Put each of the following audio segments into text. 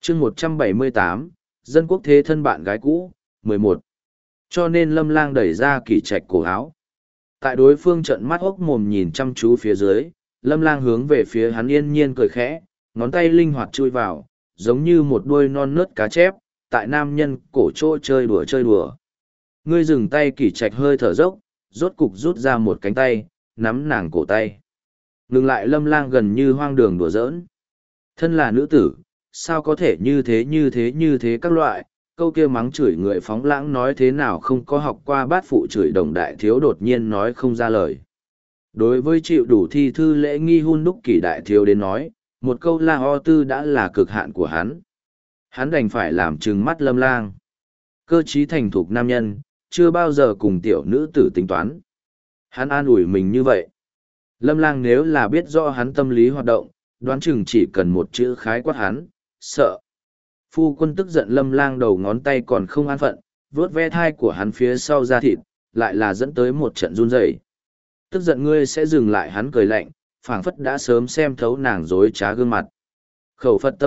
chương 178, dân quốc thế thân bạn gái cũ, 11. Cho nên Lâm Lang đẩy ra Kỷ Trạch cổ áo. Tại đối phương trợn mắt hốc mồm nhìn chăm chú phía dưới, Lâm Lang hướng về phía hắn yên nhiên cười khẽ, ngón tay linh hoạt chui vào, giống như một đuôi non nớt cá chép, tại nam nhân cổ chỗ chơi đùa chơi đùa. Ngươi dừng tay. Kỷ Trạch hơi thở dốc, rốt cục rút ra một cánh tay, nắm nàng cổ tay. Ngừng lại. Lâm Lang gần như hoang đường đùa giỡn. Thân là nữ tử, sao có thể như thế các loại, câu kia mắng chửi người phóng lãng nói thế nào không có học qua bát phụ chửi đồng đại thiếu đột nhiên nói không ra lời. Đối với chịu đủ thi thư lễ nghi hun đúc Kỷ đại thiếu đến nói, một câu la o tư đã là cực hạn của hắn. Hắn đành phải làm trừng mắt Lâm Lang. Cơ trí thành thục nam nhân, chưa bao giờ cùng tiểu nữ tử tính toán. Hắn an ủi mình như vậy. Lâm Lang nếu là biết rõ hắn tâm lý hoạt động, đoán chừng chỉ cần một chữ khái quát hắn, sợ. Phu quân tức giận. Lâm Lang đầu ngón tay còn không an phận, vuốt ve thai của hắn phía sau da thịt, lại là dẫn tới một trận run rẩy. Tức giận ngươi sẽ dừng lại. Hắn cười lạnh, phảng phất đã sớm xem thấu nàng dối trá gương mặt. Khẩu Phật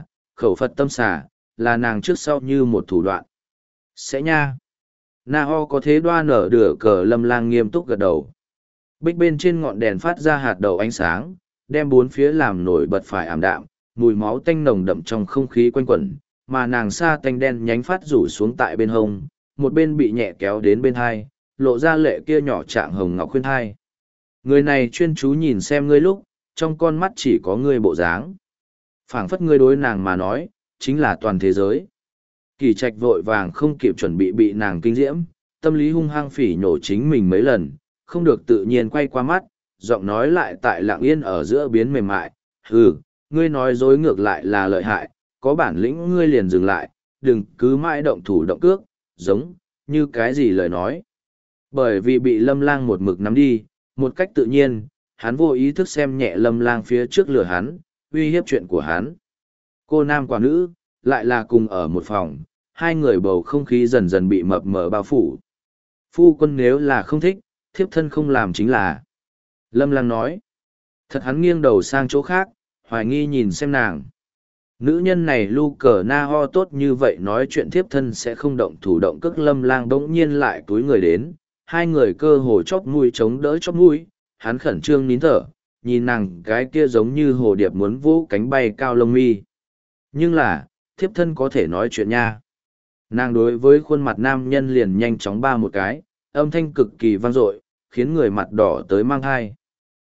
tâm xà, là nàng trước sau như một thủ đoạn. Sẽ nha. Na ho có thế đoa nở đửa cờ. Lâm Lang nghiêm túc gật đầu. Bích bên trên ngọn đèn phát ra hạt đầu ánh sáng, đem bốn phía làm nổi bật phải ảm đạm, mùi máu tanh nồng đậm trong không khí quanh quẩn, mà nàng sa tanh đen nhánh phát rủ xuống tại bên hông, một bên bị nhẹ kéo đến bên hai, lộ ra lệ kia nhỏ trạng hồng ngọc khuyên thai. Người này chuyên chú nhìn xem ngươi lúc, trong con mắt chỉ có ngươi bộ dáng. Phảng phất ngươi đối nàng mà nói, chính là toàn thế giới. Kỷ Trạch vội vàng không kịp chuẩn bị nàng kinh diễm, tâm lý hung hăng phỉ nhổ chính mình mấy lần, không được tự nhiên quay qua mắt, giọng nói lại tại lặng yên ở giữa biến mềm mại. Hừ, ngươi nói dối ngược lại là lợi hại, có bản lĩnh ngươi liền dừng lại, đừng cứ mãi động thủ động cước, giống như cái gì lời nói. Bởi vì bị Lâm Lang một mực nắm đi, một cách tự nhiên, hắn vô ý thức xem nhẹ Lâm Lang phía trước lừa hắn, uy hiếp chuyện của hắn. Cô nam quả nữ, lại là cùng ở một phòng, hai người bầu không khí dần dần bị mập mờ bao phủ. Phu quân nếu là không thích, thiếp thân không làm chính là. Lâm Lang nói. Thật. Hắn nghiêng đầu sang chỗ khác, hoài nghi nhìn xem nàng. Nữ nhân này lu cờ na ho tốt như vậy nói chuyện thiếp thân sẽ không động thủ động cước. Lâm Lang bỗng nhiên lại túi người đến, hai người cơ hồ chóp mũi chống đỡ chóp mũi, hắn khẩn trương nín thở, nhìn nàng cái kia giống như hồ điệp muốn vỗ cánh bay cao lông mi. Nhưng là, thiếp thân có thể nói chuyện nha. Nàng đối với khuôn mặt nam nhân liền nhanh chóng ba một cái, âm thanh cực kỳ vang dội, khiến người mặt đỏ tới mang hai.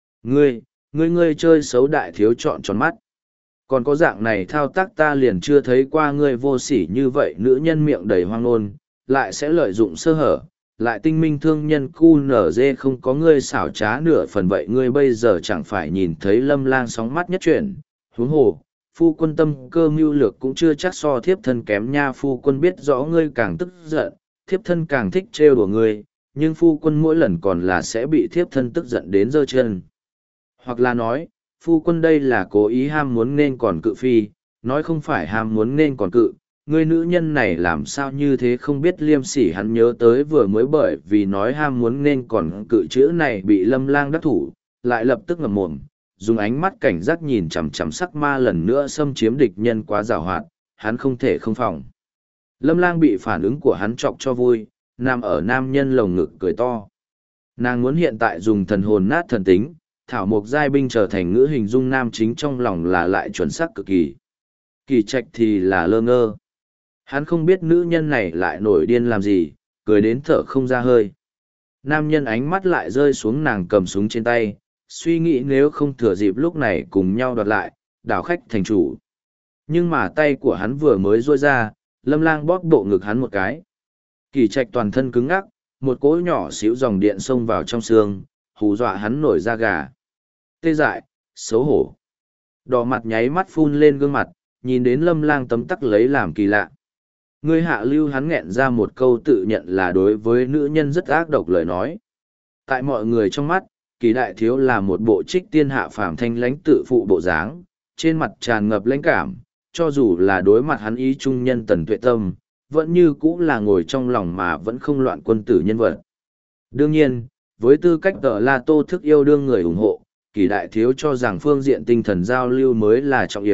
Ngươi chơi xấu đại thiếu chọn tròn mắt. Còn có dạng này thao tác ta liền chưa thấy qua ngươi vô sỉ như vậy. Nữ nhân miệng đầy hoang ngôn, lại sẽ lợi dụng sơ hở, lại tinh minh thương nhân cu nở dê không có ngươi xảo trá nửa phần. Vậy ngươi bây giờ chẳng phải nhìn thấy Lâm Lang sóng mắt nhất chuyển, huống hồ, phu quân tâm cơ mưu lược cũng chưa chắc so thiếp thân kém nha. Phu quân biết rõ ngươi càng tức giận, thiếp thân càng thích trêu đùa ngươi, nhưng phu quân mỗi lần còn là sẽ bị thiếp thân tức giận đến giơ chân. Hoặc là nói, phu quân đây là cố ý ham muốn nên còn cự phi, nói không phải ham muốn nên còn cự. Người nữ nhân này làm sao như thế không biết liêm sỉ. Hắn nhớ tới vừa mới bởi vì nói ham muốn nên còn cự chữ này bị Lâm Lang đắc thủ, lại lập tức ngậm mồm, dùng ánh mắt cảnh giác nhìn chằm chằm sắc ma lần nữa xâm chiếm địch nhân quá giàu hoạt, hắn không thể không phòng. Lâm Lang bị phản ứng của hắn chọc cho vui, nằm ở nam nhân lồng ngực cười to. Nàng muốn hiện tại dùng thần hồn nát thần tính, thảo mộc giai binh trở thành ngữ hình dung nam chính trong lòng là lại chuẩn xác cực kỳ. Kỷ Trạch thì là lơ ngơ. Hắn không biết nữ nhân này lại nổi điên làm gì, cười đến thở không ra hơi. Nam nhân ánh mắt lại rơi xuống nàng cầm súng trên tay, suy nghĩ nếu không thừa dịp lúc này cùng nhau đoạt lại, đảo khách thành chủ. Nhưng mà tay của hắn vừa mới duỗi ra, Lâm Lang bóp bộ ngực hắn một cái. Kỷ Trạch toàn thân cứng ngắc, một cỗ nhỏ xíu dòng điện xông vào trong xương, hù dọa hắn nổi da gà. Tê dại, xấu hổ. Đỏ mặt nháy mắt phun lên gương mặt, nhìn đến Lâm Lang tấm tắc lấy làm kỳ lạ. Ngươi hạ lưu. Hắn nghẹn ra một câu tự nhận là đối với nữ nhân rất ác độc lời nói. Tại mọi người trong mắt, Kỷ đại thiếu là một bộ trích tiên hạ phàm thanh lãnh tự phụ bộ dáng, trên mặt tràn ngập lãnh cảm, cho dù là đối mặt hắn ý trung nhân Tần Tuệ Tâm, vẫn như cũ là ngồi trong lòng mà vẫn không loạn quân tử nhân vật. Đương nhiên, với tư cách tờ La Tô thức yêu đương người ủng hộ, Kỷ đại thiếu cho rằng phương diện tinh thần giao lưu mới là trọng yếu,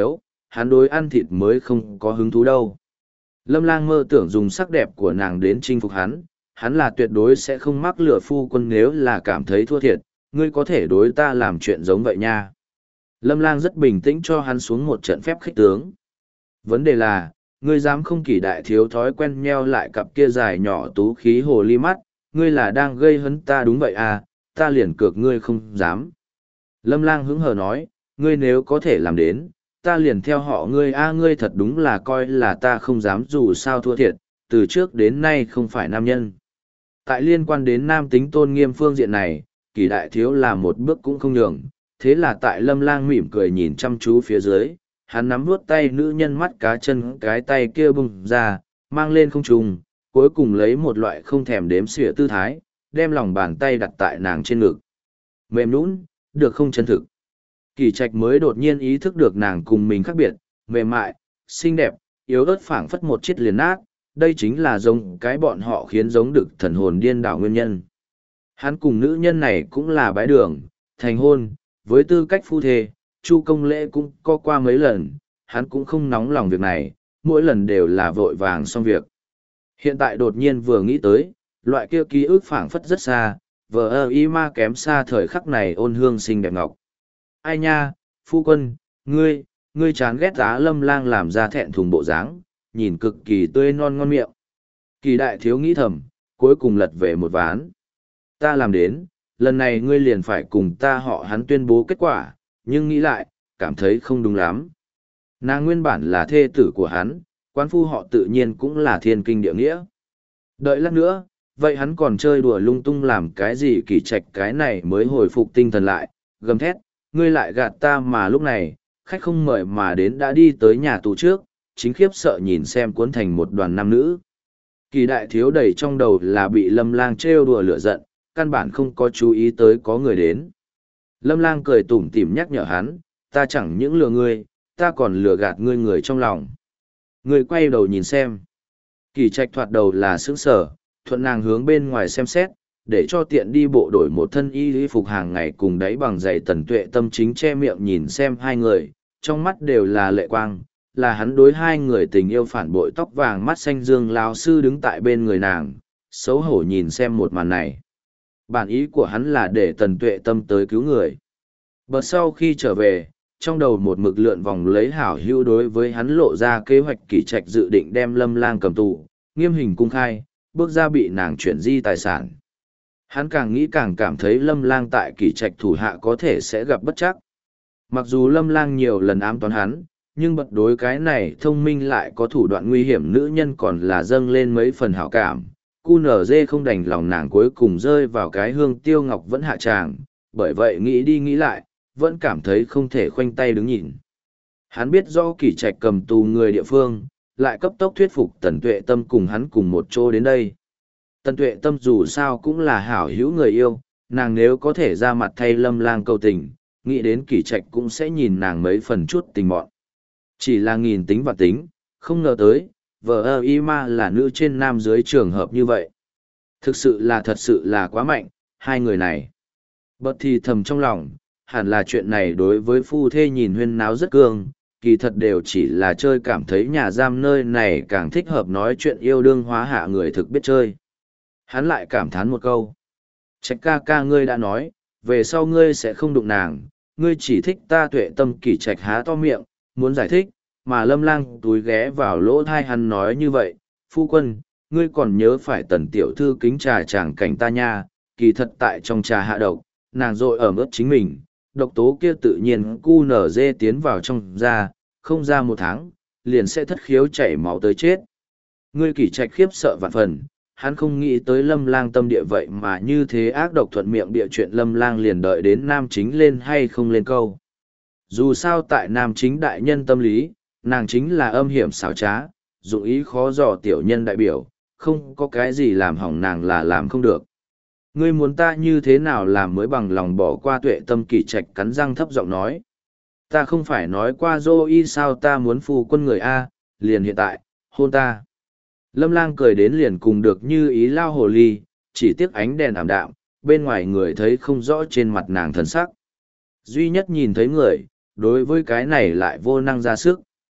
hắn đối ăn thịt mới không có hứng thú đâu. Lâm Lang mơ tưởng dùng sắc đẹp của nàng đến chinh phục hắn là tuyệt đối sẽ không mắc lừa phu quân nếu là cảm thấy thua thiệt, ngươi có thể đối ta làm chuyện giống vậy nha. Lâm Lang rất bình tĩnh cho hắn xuống một trận phép khích tướng. Vấn đề là, ngươi dám không Kỷ đại thiếu thói quen nheo lại cặp kia dài nhỏ tú khí hồ ly mắt, ngươi là đang gây hấn ta đúng vậy à, ta liền cược ngươi không dám. Lâm Lang hứng hờ nói, ngươi nếu có thể làm đến, ta liền theo họ ngươi ngươi thật đúng là coi là ta không dám dù sao thua thiệt, từ trước đến nay không phải nam nhân. Tại liên quan đến nam tính tôn nghiêm phương diện này, Kỷ đại thiếu là một bước cũng không nhường, thế là tại Lâm Lang mỉm cười nhìn chăm chú phía dưới, hắn nắm vuốt tay nữ nhân mắt cá chân cái tay kia bung ra, mang lên không trung, cuối cùng lấy một loại không thèm đếm xỉa tư thái, đem lòng bàn tay đặt tại nàng trên ngực. Mềm nhũn, được không chân thực. Kỳ Trạch mới đột nhiên ý thức được nàng cùng mình khác biệt, mềm mại, xinh đẹp, yếu ớt phảng phất một chiếc liền nát, đây chính là giống cái bọn họ khiến giống được thần hồn điên đảo nguyên nhân. Hắn cùng nữ nhân này cũng là bái đường, thành hôn, với tư cách phu thê, Chu công lễ cũng có qua mấy lần, hắn cũng không nóng lòng việc này, mỗi lần đều là vội vàng xong việc. Hiện tại đột nhiên vừa nghĩ tới, loại kia ký ức phảng phất rất xa, vờ y ma kém xa thời khắc này ôn hương xinh đẹp ngọc. Ai nha, phu quân, ngươi chán ghét Á Lâm Lang làm ra thẹn thùng bộ dáng, nhìn cực kỳ tươi non ngon miệng. Kỳ đại thiếu nghĩ thầm, cuối cùng lật về một ván. Ta làm đến, lần này ngươi liền phải cùng ta họ hắn tuyên bố kết quả, nhưng nghĩ lại, cảm thấy không đúng lắm. Nàng nguyên bản là thê tử của hắn, quán phu họ tự nhiên cũng là thiên kinh địa nghĩa. Đợi lát nữa, vậy hắn còn chơi đùa lung tung làm cái gì Kỳ Trạch cái này mới hồi phục tinh thần lại, gầm thét, ngươi lại gạt ta mà lúc này, khách không mời mà đến đã đi tới nhà tù trước, chính khiếp sợ nhìn xem cuốn thành một đoàn nam nữ. Kỳ đại thiếu đầy trong đầu là bị Lâm Lang trêu đùa lửa giận, căn bản không có chú ý tới có người đến. Lâm Lang cười tủm tỉm nhắc nhở hắn, ta chẳng những lừa ngươi, ta còn lừa gạt ngươi người trong lòng. Ngươi quay đầu nhìn xem. Kỳ Trạch thoạt đầu là sững sờ, thuận nàng hướng bên ngoài xem xét, để cho tiện đi bộ đổi một thân y phục hàng ngày cùng đáy bằng giày Tần Tuệ Tâm chính che miệng nhìn xem hai người, trong mắt đều là lệ quang, là hắn đối hai người tình yêu phản bội tóc vàng mắt xanh dương lão sư đứng tại bên người nàng, xấu hổ nhìn xem một màn này. Bản ý của hắn là để Tần Tuệ Tâm tới cứu người. Bật sau khi trở về, trong đầu một mực lượn vòng lấy hảo hữu đối với hắn lộ ra kế hoạch Kỳ Trạch dự định đem Lâm Lang cầm tù, nghiêm hình cung khai, bước ra bị nàng chuyển di tài sản. Hắn càng nghĩ càng cảm thấy Lâm Lang tại Kỳ Trạch thủ hạ có thể sẽ gặp bất trắc. Mặc dù Lâm Lang nhiều lần ám toán hắn, nhưng bật đối cái này thông minh lại có thủ đoạn nguy hiểm nữ nhân còn là dâng lên mấy phần hảo cảm. QNZ không đành lòng nàng cuối cùng rơi vào cái hương tiêu ngọc vẫn hạ tràng, bởi vậy nghĩ đi nghĩ lại, vẫn cảm thấy không thể khoanh tay đứng nhìn. Hắn biết do Kỳ Trạch cầm tù người địa phương, lại cấp tốc thuyết phục Tần Tuệ Tâm cùng hắn cùng một chỗ đến đây. Tần Tuệ Tâm dù sao cũng là hảo hữu người yêu, nàng nếu có thể ra mặt thay Lâm Lang cầu tình, nghĩ đến Kỳ Trạch cũng sẽ nhìn nàng mấy phần chút tình mọn. Chỉ là nghìn tính và tính, không ngờ tới, vợ y ma là nữ trên nam dưới trường hợp như vậy. Thật sự là quá mạnh, hai người này. Bật thì thầm trong lòng, hẳn là chuyện này đối với phu thê nhìn huyên náo rất cương, kỳ thật đều chỉ là chơi cảm thấy nhà giam nơi này càng thích hợp nói chuyện yêu đương hóa hạ người thực biết chơi. Hắn lại cảm thán một câu. Trạch ca ca ngươi đã nói, về sau ngươi sẽ không đụng nàng, ngươi chỉ thích ta. Tuệ Tâm Kỳ Trạch há to miệng, muốn giải thích, mà Lâm Lang túi ghé vào lỗ thai hắn nói như vậy, phu quân, ngươi còn nhớ phải Tần tiểu thư kính trà chàng cảnh ta nha, kỳ thật tại trong trà hạ độc, nàng rồi ở mức chính mình, độc tố kia tự nhiên cu nở dê tiến vào trong da, không ra một tháng, liền sẽ thất khiếu chảy máu tới chết. Ngươi Kỳ Trạch khiếp sợ vạn phần, hắn không nghĩ tới Lâm Lang tâm địa vậy mà như thế ác độc thuận miệng địa chuyện Lâm Lang liền đợi đến nam chính lên hay không lên câu. Dù sao tại nam chính đại nhân tâm lý, nàng chính là âm hiểm xảo trá, dụng ý khó dò tiểu nhân đại biểu, không có cái gì làm hỏng nàng là làm không được. Ngươi muốn ta như thế nào làm mới bằng lòng bỏ qua. Tuệ Tâm Kỳ Trạch cắn răng thấp giọng nói. Ta không phải nói qua dô y sao ta muốn phu quân người A, liền hiện tại, hôn ta. Lâm Lang cười đến liền cùng được như ý lao hồ ly, chỉ tiếc ánh đèn ảm đạm, bên ngoài người thấy không rõ trên mặt nàng thần sắc. Duy nhất nhìn thấy người, đối với cái này lại vô năng ra sức.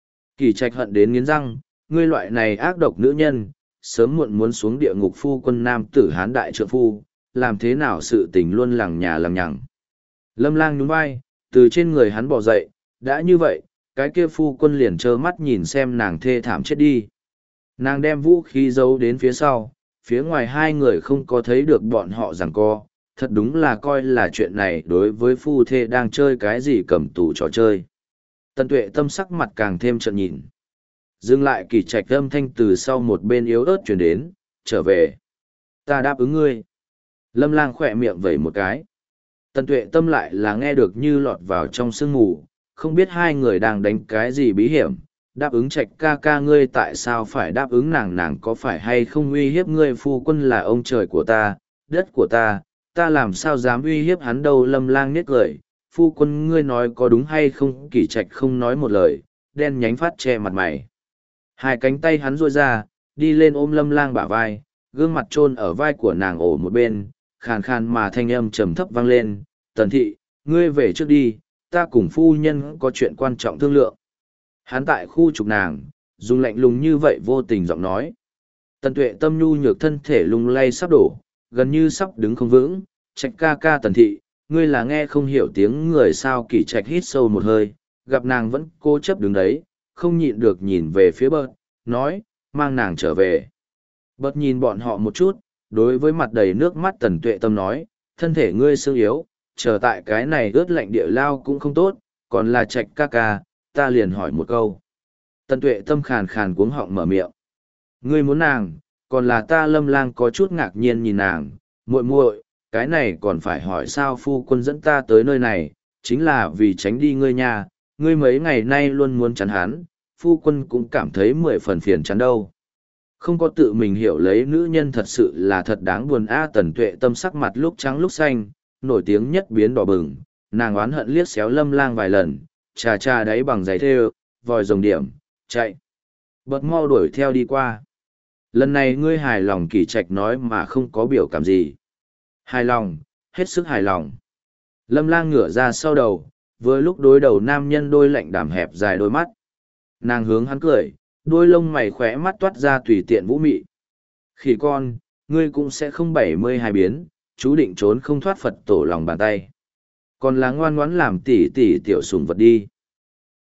Kỳ Trạch hận đến nghiến răng, ngươi loại này ác độc nữ nhân, sớm muộn muốn xuống địa ngục phu quân nam tử hán đại trượng phu, làm thế nào sự tình luôn lằng nhà lằng nhằng. Lâm Lang nhún vai, từ trên người hắn bò dậy, đã như vậy, cái kia phu quân liền trơ mắt nhìn xem nàng thê thảm chết đi. Nàng đem vũ khí giấu đến phía sau, phía ngoài hai người không có thấy được bọn họ giằng co, thật đúng là coi là chuyện này đối với phu thê đang chơi cái gì cầm tù trò chơi. Tần Tuệ Tâm sắc mặt càng thêm trợn nhìn. Dừng lại Kỳ Trạch âm thanh từ sau một bên yếu ớt truyền đến, trở về. Ta đáp ứng ngươi. Lâm Lang khỏe miệng vẩy một cái. Tần Tuệ Tâm lại là nghe được như lọt vào trong sương mù, không biết hai người đang đánh cái gì bí hiểm. Đáp ứng Trạch ca ca ngươi tại sao phải đáp ứng nàng, nàng có phải hay không uy hiếp ngươi, phu quân là ông trời của ta, đất của ta làm sao dám uy hiếp hắn đâu. Lâm Lang nhếch cười, phu quân ngươi nói có đúng hay không? Kỳ Trạch không nói một lời, đen nhánh phát che mặt mày. Hai cánh tay hắn duỗi ra, đi lên ôm Lâm Lang bả vai, gương mặt chôn ở vai của nàng ổ một bên, khàn khàn mà thanh âm trầm thấp vang lên, Tần thị, ngươi về trước đi, ta cùng phu nhân có chuyện quan trọng thương lượng. Hắn tại khu trục nàng, dùng lạnh lùng như vậy vô tình giọng nói. Tần Tuệ Tâm nhu nhược thân thể lung lay sắp đổ, gần như sắp đứng không vững. Trạch ca ca Tần thị, ngươi là nghe không hiểu tiếng người sao? Kỳ Trạch hít sâu một hơi, gặp nàng vẫn cố chấp đứng đấy, không nhịn được nhìn về phía Bợt, nói, mang nàng trở về. Bợt nhìn bọn họ một chút, đối với mặt đầy nước mắt Tần Tuệ Tâm nói, thân thể ngươi xương yếu, chờ tại cái này ướt lạnh địa lao cũng không tốt, còn là Trạch ca ca, ta liền hỏi một câu. Tần Tuệ Tâm khàn khàn cuống họng mở miệng. Ngươi muốn nàng, còn là ta? Lâm Lang có chút ngạc nhiên nhìn nàng, muội muội, cái này còn phải hỏi sao? Phu quân dẫn ta tới nơi này, chính là vì tránh đi ngươi nha, ngươi mấy ngày nay luôn muốn chắn hắn, phu quân cũng cảm thấy 10 phần phiền chán đâu. Không có tự mình hiểu lấy nữ nhân thật sự là thật đáng buồn a. Tần Tuệ Tâm sắc mặt lúc trắng lúc xanh, nổi tiếng nhất biến đỏ bừng, nàng oán hận liếc xéo Lâm Lang vài lần, trà trà đáy bằng giày thêu, vòi rồng điểm, chạy. Bật mau đuổi theo đi qua. Lần này ngươi hài lòng? Kỳ Trạch nói mà không có biểu cảm gì. Hài lòng, hết sức hài lòng. Lâm Lang ngửa ra sau đầu, vừa lúc đối đầu nam nhân đôi lạnh đàm hẹp dài đôi mắt. Nàng hướng hắn cười, đôi lông mày khỏe mắt toát ra tùy tiện vũ mị. Khỉ con, ngươi cũng sẽ không 72 biến, chú định trốn không thoát Phật tổ lòng bàn tay. Còn là ngoan ngoãn làm tỉ tỉ tiểu sủng vật đi.